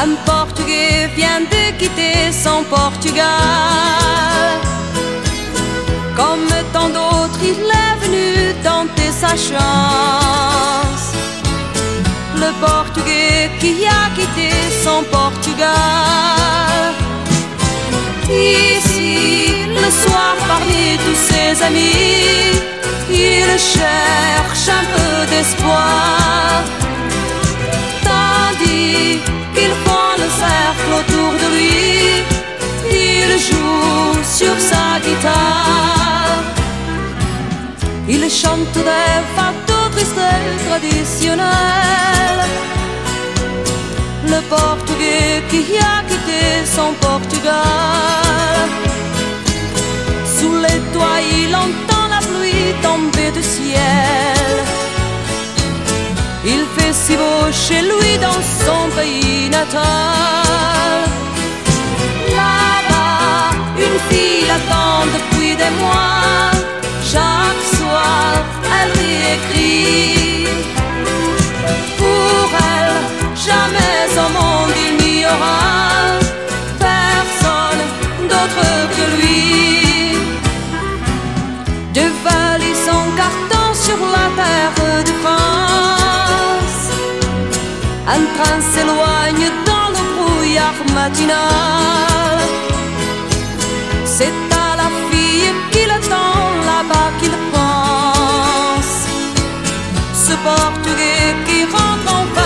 Un Portugais vient de quitter son Portugal. Comme tant d'autres, il est venu tenter sa chance. Le Portugais qui a quitté son Portugal. Ici, le soir, parmi tous ses amis, il cherche un peu d'espoir. Tandis qu'ils font le cercle autour de lui, il joue sur sa guitare. Il chante des fardeaux tristes traditionnels. Le Portugais qui a quitté son Portugal. Sous les toits, il entend la pluie tomber du ciel. Il fait si beau chez lui dans son pays natal. Là-bas, une fille l'attend depuis des mois. Chaque soir, elle lui écrit. Pour elle, jamais au monde il n'y aura personne d'autre que lui. De valises en carton sur la terre de France. Un train s'éloigne dans le brouillard matinal. C'est à la fille qu'il attend là-bas qu'il pense. Ce Portugais qui rentre enfin